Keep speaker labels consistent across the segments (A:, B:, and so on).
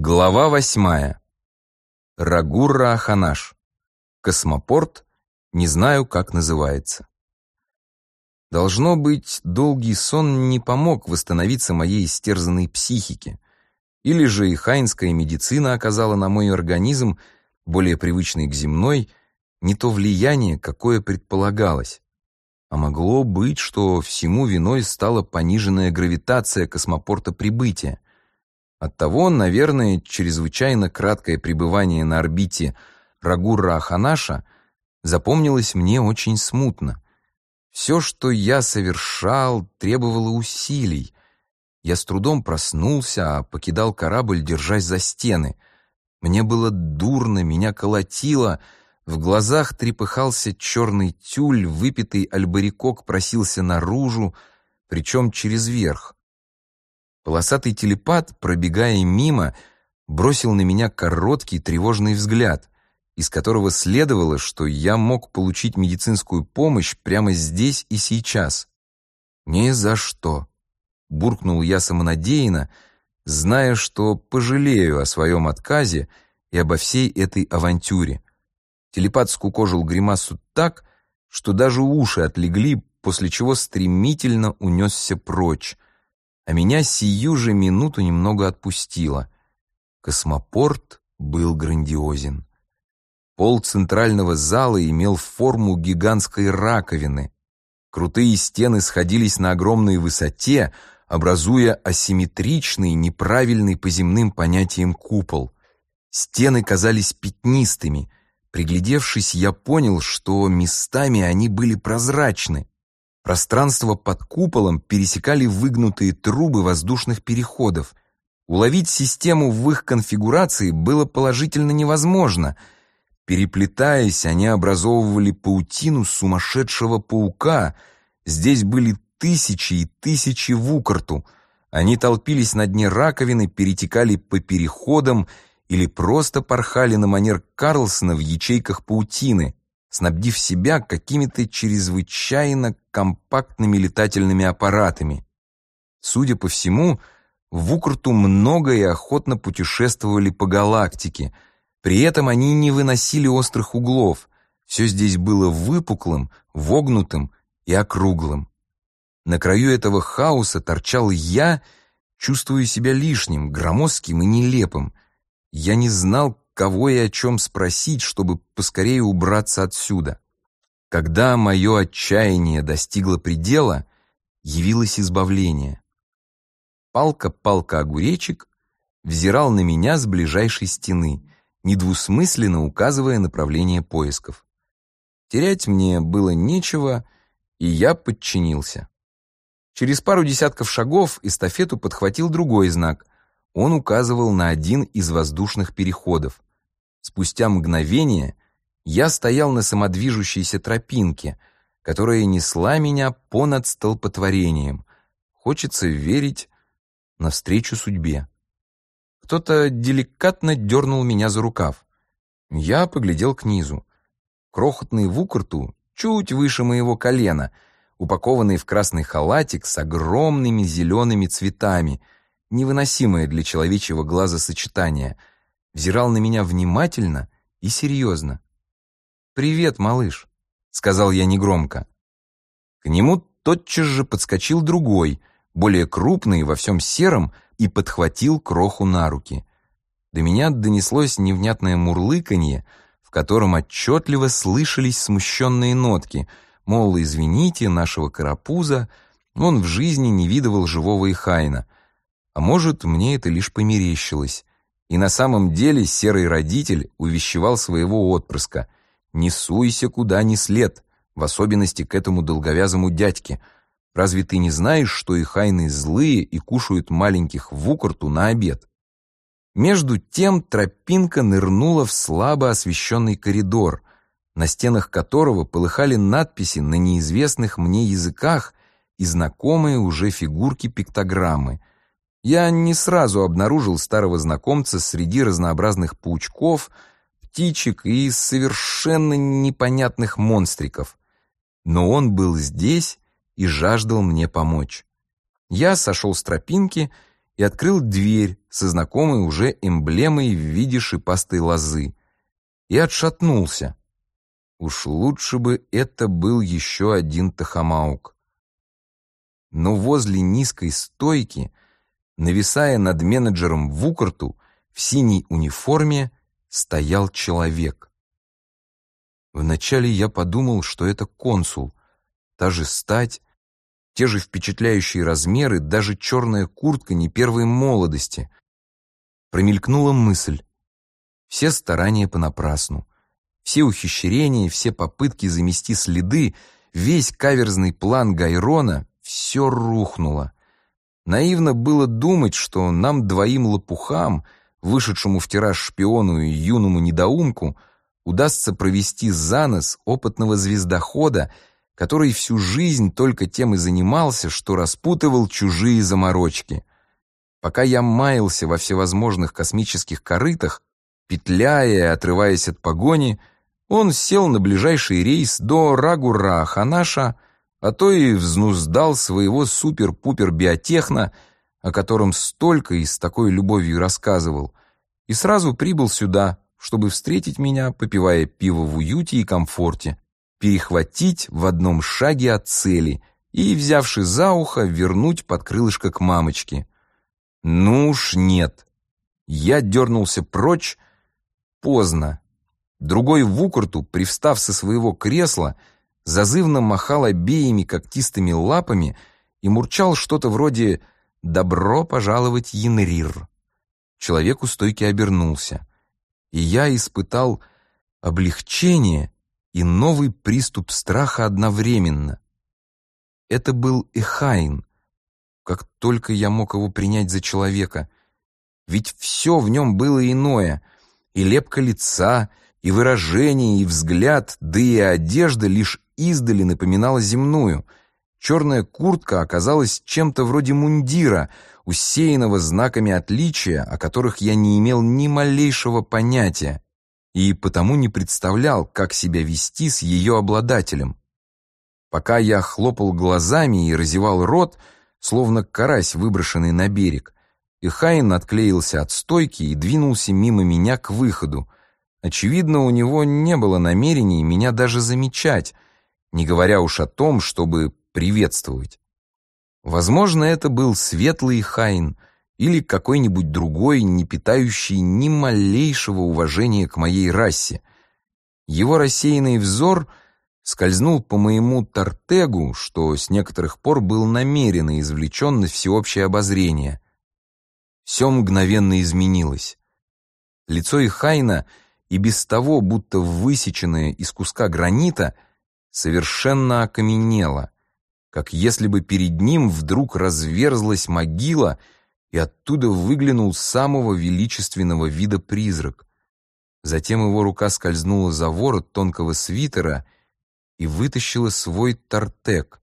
A: Глава 8. Рагур-Аханаш. Космопорт. Не знаю, как называется. Должно быть, долгий сон не помог восстановиться моей истерзанной психике. Или же и хайнская медицина оказала на мой организм, более привычный к земной, не то влияние, какое предполагалось. А могло быть, что всему виной стала пониженная гравитация космопорта прибытия. Оттого, наверное, чрезвычайно краткое пребывание на орбите Рагур-Аханаша запомнилось мне очень смутно. Все, что я совершал, требовало усилий. Я с трудом проснулся, а покидал корабль, держась за стены. Мне было дурно, меня колотило, в глазах трепыхался черный тюль, выпитый альбарикок просился наружу, причем через верх. Полосатый телепат, пробегая мимо, бросил на меня короткий тревожный взгляд, из которого следовало, что я мог получить медицинскую помощь прямо здесь и сейчас. «Ни за что», — буркнул я самонадеянно, зная, что пожалею о своем отказе и обо всей этой авантюре. Телепат скукожил гримасу так, что даже уши отлегли, после чего стремительно унесся прочь, а меня сию же минуту немного отпустило. Космопорт был грандиозен. Пол центрального зала имел форму гигантской раковины. Крутые стены сходились на огромной высоте, образуя асимметричный, неправильный по земным понятиям купол. Стены казались пятнистыми. Приглядевшись, я понял, что местами они были прозрачны. Пространство под куполом пересекали выгнутые трубы воздушных переходов. Уловить систему в их конфигурации было положительно невозможно. Переплетаясь, они образовывали паутину сумасшедшего паука. Здесь были тысячи и тысячи вукрту. Они толпились на дне раковины, перетекали по переходам или просто порхали на манер Карлсона в ячейках паутины, снабдив себя какими-то чрезвычайно компактными летательными аппаратами. Судя по всему, вукрту много и охотно путешествовали по галактике. При этом они не выносили острых углов. Все здесь было выпуклым, вогнутым и округлым. На краю этого хаоса торчал я, чувствуя себя лишним, громоздким и нелепым. Я не знал, кого и о чем спросить, чтобы поскорее убраться отсюда. Когда мое отчаяние достигло предела, явилось избавление. Палка-огуречек взирал на меня с ближайшей стены, недвусмысленно указывая направление поисков. Терять мне было нечего, и я подчинился. Через пару десятков шагов эстафету подхватил другой знак. Он указывал на один из воздушных переходов. Спустя мгновение я стоял на самодвижущейся тропинке, которая несла меня понад столпотворением. Хочется верить навстречу судьбе. Кто-то деликатно дернул меня за рукав. Я поглядел к низу. Крохотный вукрту, чуть выше моего колена, упакованный в красный халатик с огромными зелеными цветами, невыносимое для человечьего глаза сочетание, взирал на меня внимательно и серьезно. «Привет, малыш», — сказал я негромко. К нему тотчас же подскочил другой, более крупный, во всем сером, и подхватил кроху на руки. До меня донеслось невнятное мурлыканье, в котором отчетливо слышались смущенные нотки, мол, извините, нашего карапуза, он в жизни не видывал живого Ихайна. А может, мне это лишь померещилось. И на самом деле серый родитель увещевал своего отпрыска: «Не суйся куда ни след, в особенности к этому долговязому дядьке. Разве ты не знаешь, что ихайны злые и кушают маленьких вукрту на обед?» Между тем тропинка нырнула в слабо освещенный коридор, на стенах которого полыхали надписи на неизвестных мне языках и знакомые уже фигурки-пиктограммы. Я не сразу обнаружил старого знакомца среди разнообразных паучков, птичек и совершенно непонятных монстриков. Но он был здесь и жаждал мне помочь. Я сошел с тропинки и открыл дверь со знакомой уже эмблемой в виде шипастой лозы. И отшатнулся. Уж лучше бы это был еще один тохомаук. Но возле низкой стойки, нависая над менеджером Вукарту, в синей униформе стоял человек. Вначале я подумал, что это консул. Та же стать, те же впечатляющие размеры, даже черная куртка не первой молодости. Промелькнула мысль. Все старания понапрасну. Все ухищрения, все попытки замести следы, весь каверзный план Гайрона — все рухнуло. Наивно было думать, что нам двоим лопухам, вышедшему в тираж шпиону и юному недоумку, удастся провести за нос опытного звездохода, который всю жизнь только тем и занимался, что распутывал чужие заморочки. Пока я маялся во всевозможных космических корытах, петляя и отрываясь от погони, он сел на ближайший рейс до Рагура-Ханаша, а то и взнуздал своего супер-пупер-биотехна, о котором столько и с такой любовью рассказывал, и сразу прибыл сюда, чтобы встретить меня, попивая пиво в уюте и комфорте, перехватить в одном шаге от цели и, взявши за ухо, вернуть под крылышко к мамочке. Ну уж нет. Я дернулся прочь. Поздно. Другой Вукарту, привстав со своего кресла, зазывно махал обеими когтистыми лапами и мурчал что-то вроде «Добро пожаловать, Янрир». Человек у стойки обернулся, и я испытал облегчение и новый приступ страха одновременно. Это был Эхайн. Как только я мог его принять за человека. Ведь все в нем было иное, и лепка лица, и выражение, и взгляд, да и одежда лишь издали напоминала земную. Черная куртка оказалась чем-то вроде мундира, усеянного знаками отличия, о которых я не имел ни малейшего понятия, и потому не представлял, как себя вести с ее обладателем. Пока я хлопал глазами и разевал рот, словно карась, выброшенный на берег, Эхайн отклеился от стойки и двинулся мимо меня к выходу. Очевидно, у него не было намерений меня даже замечать, не говоря уж о том, чтобы приветствовать. Возможно, это был светлый Эхайн или какой-нибудь другой, не питающий ни малейшего уважения к моей расе. Его рассеянный взор скользнул по моему тартегу, что с некоторых пор был намеренно извлечен на всеобщее обозрение. Все мгновенно изменилось. Лицо Эхайна, и без того будто высеченное из куска гранита, совершенно окаменело, как если бы перед ним вдруг разверзлась могила, и оттуда выглянул самого величественного вида призрак. Затем его рука скользнула за ворот тонкого свитера и вытащила свой тартег.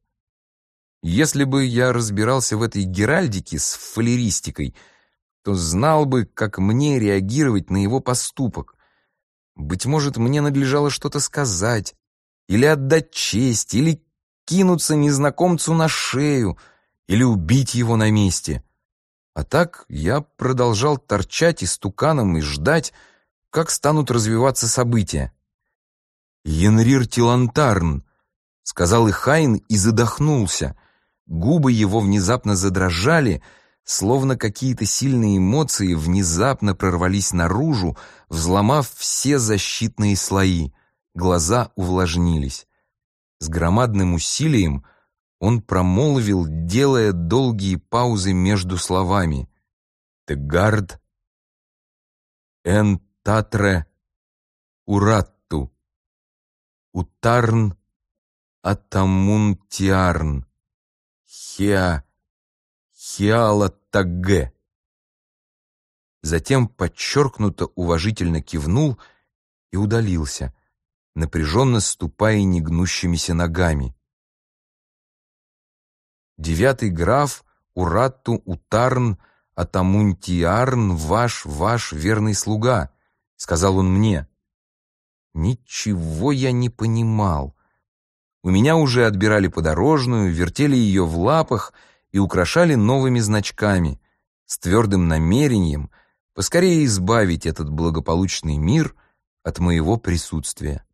A: Если бы я разбирался в этой геральдике с фалеристикой, то знал бы, как мне реагировать на его поступок. Быть может, мне надлежало что-то сказать, или отдать честь, или кинуться незнакомцу на шею, или убить его на месте. А так я продолжал торчать истуканом и ждать, как станут развиваться события. «Янрир Тилантарн», — сказал Эхайн и задохнулся. Губы его внезапно задрожали, словно какие-то сильные эмоции внезапно прорвались наружу, взломав все защитные слои. Глаза увлажнились. С громадным усилием он промолвил, делая долгие паузы между словами: «Тегард эн татре уратту, утарн атамунтиарн, хиалатагге». Затем подчеркнуто уважительно кивнул и удалился, напряженно ступая негнущимися ногами. «Девятый граф Уратту Утарн Атамунтиарн ваш верный слуга», — сказал он мне. Ничего я не понимал. У меня уже отбирали подорожную, вертели ее в лапах и украшали новыми значками. с твердым намерением поскорее избавить этот благополучный мир от моего присутствия.